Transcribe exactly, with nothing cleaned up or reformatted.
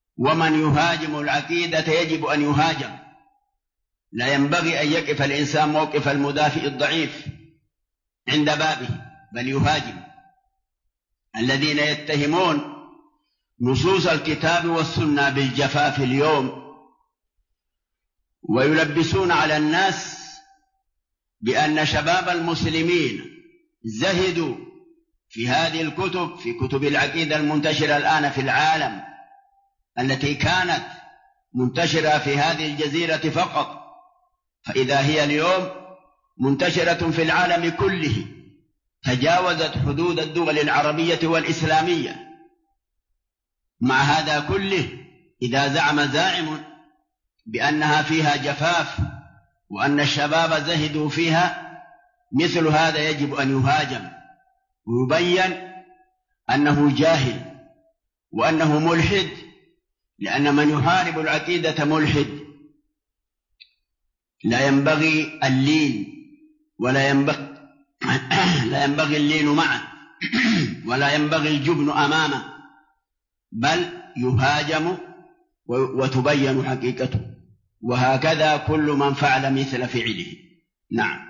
ومن يهاجم العقيدة يجب أن يهاجم. لا ينبغي أن يقف الإنسان موقف المدافع الضعيف عند بابه، بل يهاجم. الذين يتهمون نصوص الكتاب والسنة بالجفاف اليوم ويلبسون على الناس بأن شباب المسلمين زهدوا في هذه الكتب، في كتب العقيدة المنتشرة الآن في العالم، التي كانت منتشرة في هذه الجزيرة فقط، فإذا هي اليوم منتشرة في العالم كله، تجاوزت حدود الدول العربية والإسلامية. مع هذا كله، إذا زعم زاعم بأنها فيها جفاف وأن الشباب زهدوا فيها، مثل هذا يجب أن يهاجم ويبين أنه جاهل وأنه ملحد، لأن من يحارب العقيدة ملحد. لا ينبغي اللين ولا ينبغي لا ينبغي اللين معه ولا ينبغي الجبن أمامه، بل يهاجم وتبين حقيقته، وهكذا كل من فعل مثل فعله. نعم.